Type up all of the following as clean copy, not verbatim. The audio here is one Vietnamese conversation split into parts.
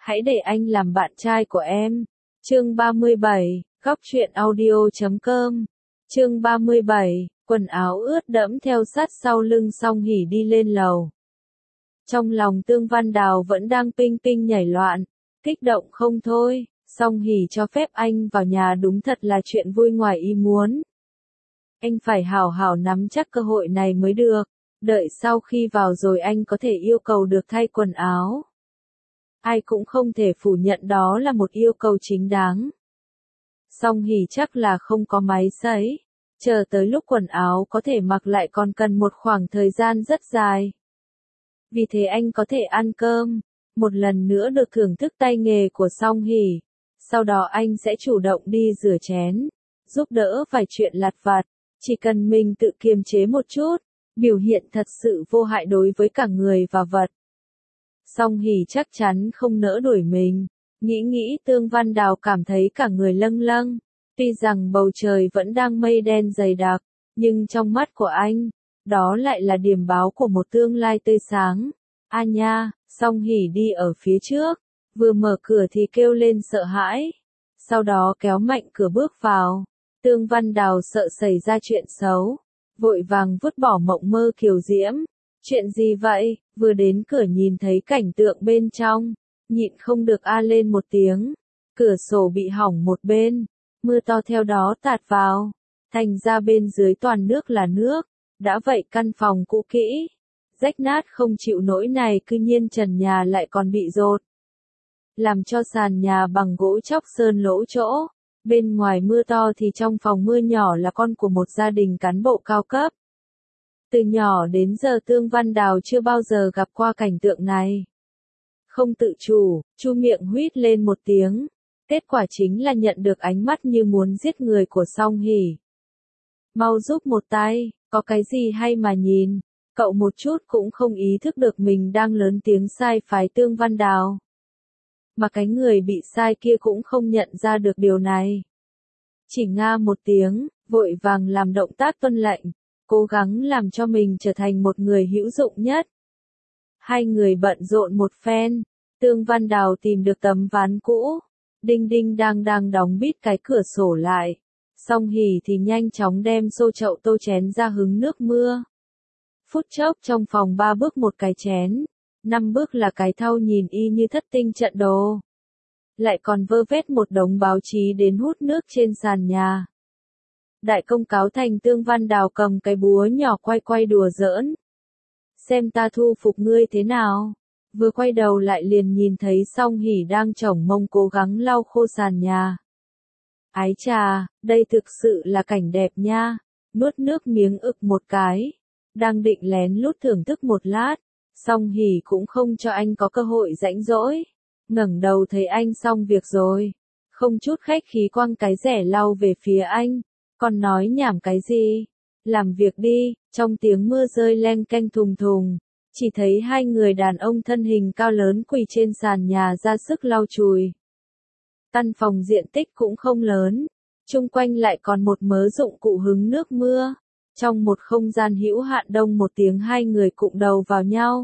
hãy để anh làm bạn trai của em. Chương 37, Góc truyện audio.com. Chương 37, quần áo ướt đẫm theo sát sau lưng Song Hỷ đi lên lầu. Trong lòng Tương Văn Đào vẫn đang pinh pinh nhảy loạn, kích động không thôi. Song Hỷ cho phép anh vào nhà đúng thật là chuyện vui ngoài ý muốn. Anh phải hảo hảo nắm chắc cơ hội này mới được, đợi sau khi vào rồi anh có thể yêu cầu được thay quần áo. Ai cũng không thể phủ nhận đó là một yêu cầu chính đáng. Song Hỷ chắc là không có máy sấy, chờ tới lúc quần áo có thể mặc lại còn cần một khoảng thời gian rất dài. Vì thế anh có thể ăn cơm, một lần nữa được thưởng thức tay nghề của Song Hỷ. Sau đó anh sẽ chủ động đi rửa chén, giúp đỡ vài chuyện lặt vặt, chỉ cần mình tự kiềm chế một chút, biểu hiện thật sự vô hại đối với cả người và vật. Song Hỷ chắc chắn không nỡ đuổi mình, nghĩ Tương Văn Đào cảm thấy cả người lâng lâng. Tuy rằng bầu trời vẫn đang mây đen dày đặc, nhưng trong mắt của anh, đó lại là điểm báo của một tương lai tươi sáng. A nha, Song Hỷ đi ở phía trước, vừa mở cửa thì kêu lên sợ hãi, sau đó kéo mạnh cửa bước vào. Tương Văn Đào sợ xảy ra chuyện xấu, vội vàng vứt bỏ mộng mơ kiều diễm. Chuyện gì vậy? Vừa đến cửa nhìn thấy cảnh tượng bên trong, nhịn không được a lên một tiếng. Cửa sổ bị hỏng một bên, mưa to theo đó tạt vào, thành ra bên dưới toàn nước là nước. Đã vậy căn phòng cũ kỹ, rách nát không chịu nổi này, cư nhiên trần nhà lại còn bị dột, làm cho sàn nhà bằng gỗ chóc sơn lỗ chỗ. Bên ngoài mưa to thì trong phòng mưa nhỏ là con của một gia đình cán bộ cao cấp. Từ nhỏ đến giờ Tương Văn Đào chưa bao giờ gặp qua cảnh tượng này. Không tự chủ, chu miệng huýt lên một tiếng. Kết quả chính là nhận được ánh mắt như muốn giết người của Song Hỷ. Mau giúp một tay, có cái gì hay mà nhìn. Cậu một chút cũng không ý thức được mình đang lớn tiếng sai phái Tương Văn Đào. Mà cái người bị sai kia cũng không nhận ra được điều này. Chỉ nga một tiếng, vội vàng làm động tác tuân lệnh, cố gắng làm cho mình trở thành một người hữu dụng nhất. Hai người bận rộn một phen, Tương Văn Đào tìm được tấm ván cũ, đinh đinh đang đóng bít cái cửa sổ lại. Song Hỷ thì nhanh chóng đem xô chậu tô chén ra hứng nước mưa. Phút chốc trong phòng 3 bước một cái chén, 5 bước là cái thau nhìn y như thất tinh trận đồ. Lại còn vơ vét một đống báo chí đến hút nước trên sàn nhà. Đại công cáo thành Tương Văn Đào cầm cái búa nhỏ quay đùa giỡn. Xem ta thu phục ngươi thế nào. Vừa quay đầu lại liền nhìn thấy Song Hỷ đang chổng mông cố gắng lau khô sàn nhà. Ái chà, đây thực sự là cảnh đẹp nha. Nuốt nước miếng ực một cái. Đang định lén lút thưởng thức một lát. Song Hỷ cũng không cho anh có cơ hội rãnh rỗi. Ngẩng đầu thấy anh xong việc rồi. Không chút khách khí quăng cái rẻ lau về phía anh. Còn nói nhảm cái gì? Làm việc đi. Trong tiếng mưa rơi leng keng thùng thùng. Chỉ thấy hai người đàn ông thân hình cao lớn quỳ trên sàn nhà ra sức lau chùi. Căn phòng diện tích cũng không lớn. Chung quanh lại còn một mớ dụng cụ hứng nước mưa. Trong một không gian hữu hạn đông một tiếng hai người cụng đầu vào nhau.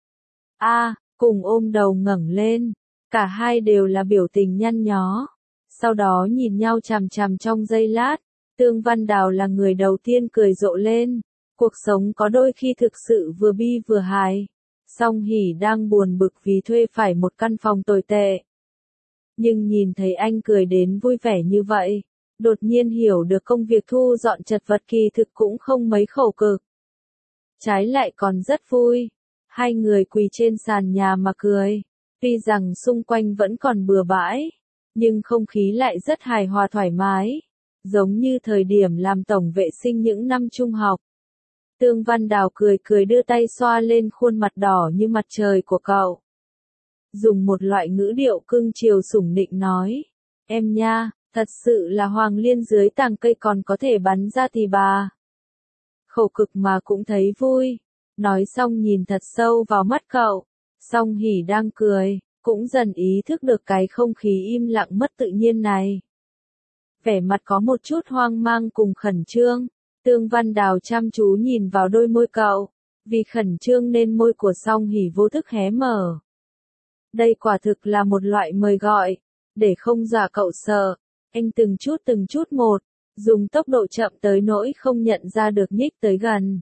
Cùng ôm đầu ngẩng lên. Cả hai đều là biểu tình nhăn nhó. Sau đó nhìn nhau chằm chằm trong giây lát. Tương Văn Đào là người đầu tiên cười rộ lên. Cuộc sống có đôi khi thực sự vừa bi vừa hài. Song Hỷ đang buồn bực vì thuê phải một căn phòng tồi tệ. Nhưng nhìn thấy anh cười đến vui vẻ như vậy, đột nhiên hiểu được công việc thu dọn chật vật kỳ thực cũng không mấy khổ cực. Trái lại còn rất vui. Hai người quỳ trên sàn nhà mà cười. Tuy rằng xung quanh vẫn còn bừa bãi, nhưng không khí lại rất hài hòa thoải mái. Giống như thời điểm làm tổng vệ sinh những năm trung học. Tương Văn Đào cười đưa tay xoa lên khuôn mặt đỏ như mặt trời của cậu. Dùng một loại ngữ điệu cưng chiều sủng nịnh nói. Em nha, thật sự là hoàng liên dưới tàng cây còn có thể bắn ra thì bà. Khổ cực mà cũng thấy vui. Nói xong nhìn thật sâu vào mắt cậu. Song Hỷ đang cười, cũng dần ý thức được cái không khí im lặng mất tự nhiên này. Vẻ mặt có một chút hoang mang cùng khẩn trương. Tương Văn Đào chăm chú nhìn vào đôi môi cậu. Vì khẩn trương nên môi của Song Hỷ vô thức hé mở. Đây quả thực là một loại mời gọi, để không dọa cậu sợ. Anh từng chút một, dùng tốc độ chậm tới nỗi không nhận ra được nhích tới gần.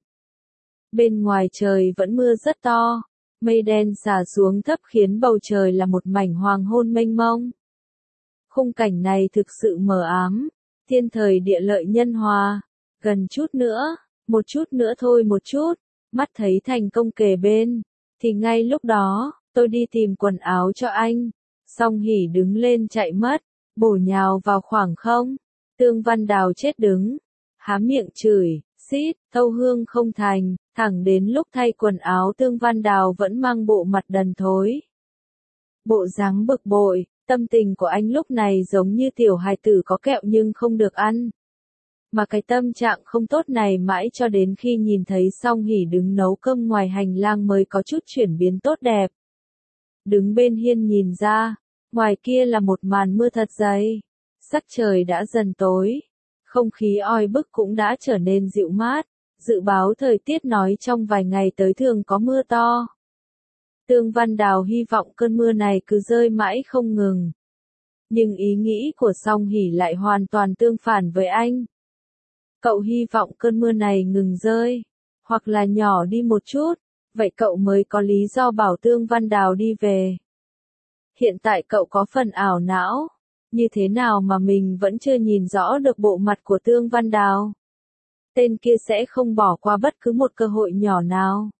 Bên ngoài trời vẫn mưa rất to, mây đen xả xuống thấp khiến bầu trời là một mảnh hoàng hôn mênh mông. Khung cảnh này thực sự mờ ám, thiên thời địa lợi nhân hòa, gần chút nữa, một chút nữa thôi một chút, mắt thấy thành công kề bên, thì ngay lúc đó, tôi đi tìm quần áo cho anh, Song Hỷ đứng lên chạy mất, bổ nhào vào khoảng không, Tương Văn Đào chết đứng, há miệng chửi, xít, Tâu Hương không thành, thẳng đến lúc thay quần áo Tương Văn Đào vẫn mang bộ mặt đần thối. Bộ dáng bực bội, tâm tình của anh lúc này giống như tiểu hài tử có kẹo nhưng không được ăn. Mà cái tâm trạng không tốt này mãi cho đến khi nhìn thấy Song Hỷ đứng nấu cơm ngoài hành lang mới có chút chuyển biến tốt đẹp. Đứng bên hiên nhìn ra, ngoài kia là một màn mưa thật dày. Sắc trời đã dần tối, không khí oi bức cũng đã trở nên dịu mát, dự báo thời tiết nói trong vài ngày tới thường có mưa to. Tương Văn Đào hy vọng cơn mưa này cứ rơi mãi không ngừng. Nhưng ý nghĩ của Song Hỷ lại hoàn toàn tương phản với anh. Cậu hy vọng cơn mưa này ngừng rơi, hoặc là nhỏ đi một chút, vậy cậu mới có lý do bảo Tương Văn Đào đi về. Hiện tại cậu có phần ảo não, như thế nào mà mình vẫn chưa nhìn rõ được bộ mặt của Tương Văn Đào. Tên kia sẽ không bỏ qua bất cứ một cơ hội nhỏ nào.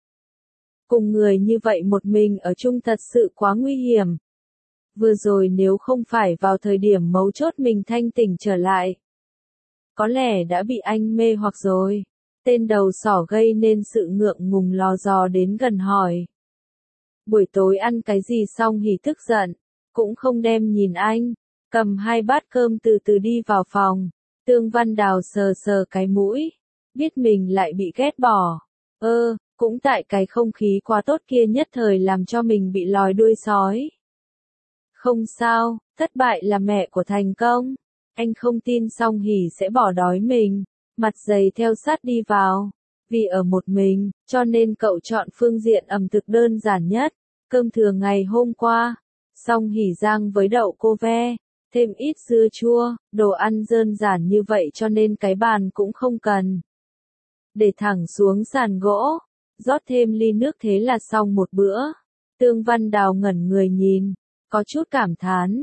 Cùng người như vậy một mình ở chung thật sự quá nguy hiểm. Vừa rồi nếu không phải vào thời điểm mấu chốt mình thanh tỉnh trở lại, có lẽ đã bị anh mê hoặc rồi. Tên đầu sỏ gây nên sự ngượng ngùng lò dò đến gần hỏi. Buổi tối ăn cái gì? Song Hỷ tức giận, cũng không đem nhìn anh, cầm 2 bát cơm từ từ đi vào phòng. Tương Văn Đào sờ sờ cái mũi, biết mình lại bị ghét bỏ. Cũng tại cái không khí quá tốt kia nhất thời làm cho mình bị lòi đuôi sói. Không sao, thất bại là mẹ của thành công. Anh không tin Song Hỷ sẽ bỏ đói mình, mặt dày theo sát đi vào. Vì ở một mình, cho nên cậu chọn phương diện ẩm thực đơn giản nhất, cơm thừa ngày hôm qua. Song Hỷ rang với đậu cô ve, thêm ít dưa chua, đồ ăn đơn giản như vậy cho nên cái bàn cũng không cần. Để thẳng xuống sàn gỗ, rót thêm ly nước thế là xong một bữa. Tương Văn Đào ngẩn người nhìn, có chút cảm thán,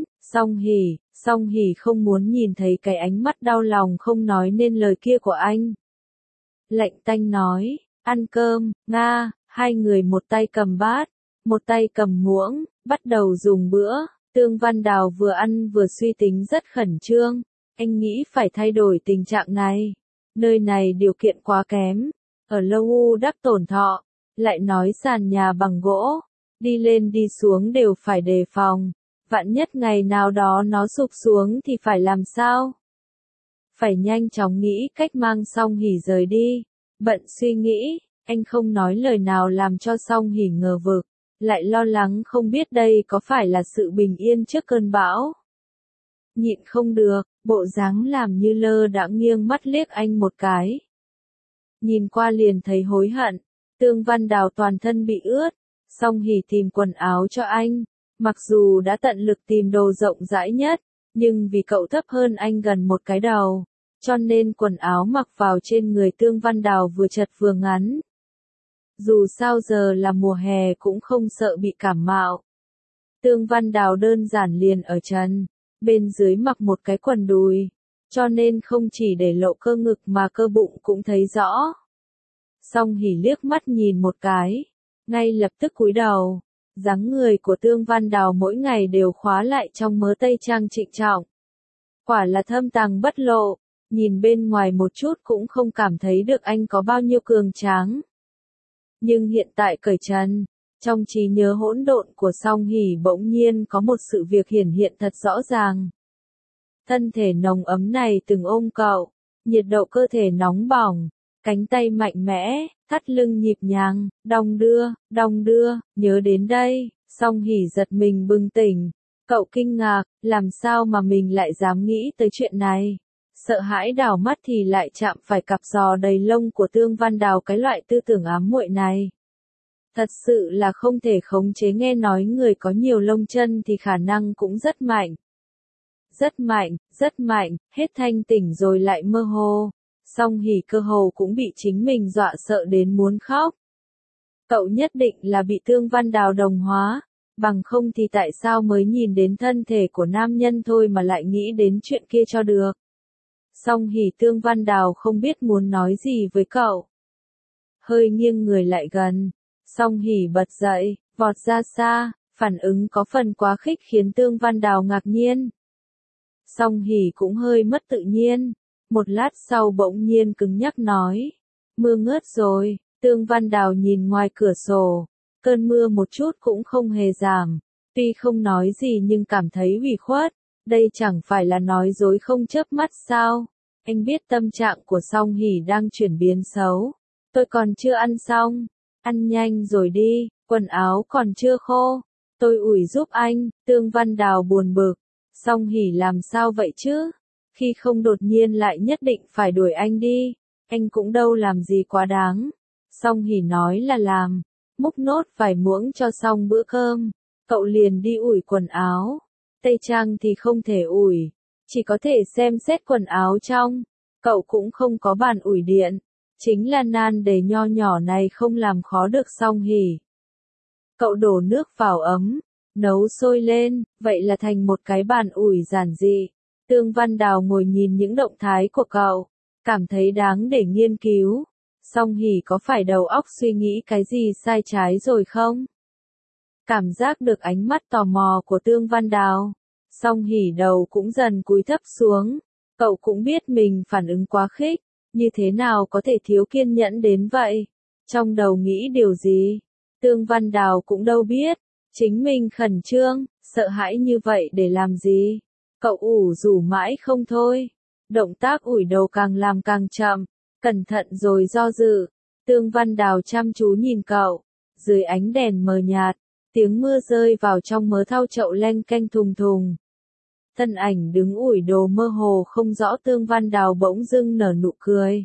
Song Hỷ không muốn nhìn thấy cái ánh mắt đau lòng không nói nên lời kia của anh. Lạnh tanh nói, ăn cơm, Nga, hai người một tay cầm bát, một tay cầm muỗng, bắt đầu dùng bữa. Tương Văn Đào vừa ăn vừa suy tính rất khẩn trương, anh nghĩ phải thay đổi tình trạng này. Nơi này điều kiện quá kém, ở lâu u đắc tổn thọ, lại nói sàn nhà bằng gỗ, đi lên đi xuống đều phải đề phòng, vạn nhất ngày nào đó nó sụp xuống thì phải làm sao? Phải nhanh chóng nghĩ cách mang Song Hỷ rời đi. Bận suy nghĩ, anh không nói lời nào làm cho Song Hỷ ngờ vực, lại lo lắng không biết đây có phải là sự bình yên trước cơn bão. Nhịn không được, bộ dáng làm như lơ đãng nghiêng mắt liếc anh một cái. Nhìn qua liền thấy hối hận, Tương Văn Đào toàn thân bị ướt, Song Hỷ tìm quần áo cho anh, mặc dù đã tận lực tìm đồ rộng rãi nhất, nhưng vì cậu thấp hơn anh gần một cái đầu, cho nên quần áo mặc vào trên người Tương Văn Đào vừa chật vừa ngắn. Dù sao giờ là mùa hè cũng không sợ bị cảm mạo. Tương Văn Đào đơn giản liền ở trần, bên dưới mặc một cái quần đùi, cho nên không chỉ để lộ cơ ngực mà cơ bụng cũng thấy rõ. Song Hỷ liếc mắt nhìn một cái, ngay lập tức cúi đầu. Dáng người của Tương Văn Đào mỗi ngày đều khóa lại trong mớ tây trang trịnh trọng. Quả là thâm tàng bất lộ, nhìn bên ngoài một chút cũng không cảm thấy được anh có bao nhiêu cường tráng. Nhưng hiện tại cởi trần, trong trí nhớ hỗn độn của Song Hỷ bỗng nhiên có một sự việc hiển hiện thật rõ ràng. Thân thể nồng ấm này từng ôm cậu, nhiệt độ cơ thể nóng bỏng, cánh tay mạnh mẽ, thắt lưng nhịp nhàng, đong đưa, nhớ đến đây, Song Hỷ giật mình bừng tỉnh. Cậu kinh ngạc, làm sao mà mình lại dám nghĩ tới chuyện này. Sợ hãi đảo mắt thì lại chạm phải cặp giò đầy lông của Tương Văn Đào, cái loại tư tưởng ám muội này. Thật sự là không thể khống chế, nghe nói người có nhiều lông chân thì khả năng cũng rất mạnh. Rất mạnh, hết thanh tỉnh rồi lại mơ hồ. Song Hỷ cơ hồ cũng bị chính mình dọa sợ đến muốn khóc. Cậu nhất định là bị Tương Văn Đào đồng hóa, bằng không thì tại sao mới nhìn đến thân thể của nam nhân thôi mà lại nghĩ đến chuyện kia cho được. Song Hỷ Tương Văn Đào không biết muốn nói gì với cậu. Hơi nghiêng người lại gần, Song Hỷ bật dậy, vọt ra xa, phản ứng có phần quá khích khiến Tương Văn Đào ngạc nhiên. Song Hỷ cũng hơi mất tự nhiên, một lát sau bỗng nhiên cứng nhắc nói, mưa ngớt rồi. Tương Văn Đào nhìn ngoài cửa sổ, cơn mưa một chút cũng không hề giảm, tuy không nói gì nhưng cảm thấy ủy khuất, đây chẳng phải là nói dối không chớp mắt sao? Anh biết tâm trạng của Song Hỷ đang chuyển biến xấu. Tôi còn chưa ăn xong, ăn nhanh rồi đi, quần áo còn chưa khô, tôi ủi giúp anh. Tương Văn Đào buồn bực, Song Hỷ làm sao vậy chứ? Khi không đột nhiên lại nhất định phải đuổi anh đi, anh cũng đâu làm gì quá đáng. Song Hỷ nói là làm, múc nốt vài muỗng cho xong bữa cơm, cậu liền đi ủi quần áo. Tây trang thì không thể ủi, chỉ có thể xem xét quần áo trong. Cậu cũng không có bàn ủi điện, chính là nan đề nho nhỏ này không làm khó được Song Hỷ. Cậu đổ nước vào ấm, nấu sôi lên, vậy là thành một cái bàn ủi giản dị. Tương Văn Đào ngồi nhìn những động thái của cậu, cảm thấy đáng để nghiên cứu. Song Hỷ có phải đầu óc suy nghĩ cái gì sai trái rồi không? Cảm giác được ánh mắt tò mò của Tương Văn Đào, Song Hỷ đầu cũng dần cúi thấp xuống. Cậu cũng biết mình phản ứng quá khích, như thế nào có thể thiếu kiên nhẫn đến vậy? Trong đầu nghĩ điều gì? Tương Văn Đào cũng đâu biết, chính mình khẩn trương, sợ hãi như vậy để làm gì? Cậu ủ rũ mãi không thôi. Động tác ủi đầu càng làm càng chậm, cẩn thận rồi do dự. Tương Văn Đào chăm chú nhìn cậu, dưới ánh đèn mờ nhạt, tiếng mưa rơi vào trong mớ thau chậu leng keng thùng thùng. Thân ảnh đứng ủi đồ mơ hồ không rõ. Tương Văn Đào bỗng dưng nở nụ cười.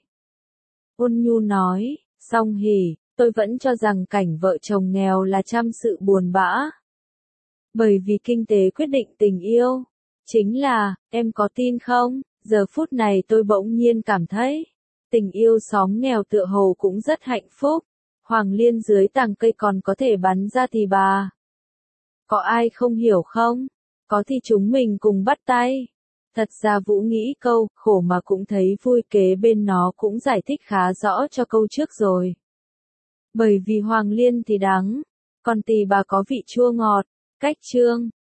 Ôn nhu nói, Song Hỷ, tôi vẫn cho rằng cảnh vợ chồng nghèo là trăm sự buồn bã. Bởi vì kinh tế quyết định tình yêu. Chính là, em có tin không? Giờ phút này tôi bỗng nhiên cảm thấy, tình yêu xóm nghèo tựa hồ cũng rất hạnh phúc. Hoàng liên dưới tàng cây còn có thể bắn ra thì bà. Có ai không hiểu không? Có thì chúng mình cùng bắt tay. Thật ra Vũ nghĩ câu, khổ mà cũng thấy vui kế bên nó cũng giải thích khá rõ cho câu trước rồi. Bởi vì hoàng liên thì đắng, còn tỳ bà có vị chua ngọt. Cách chương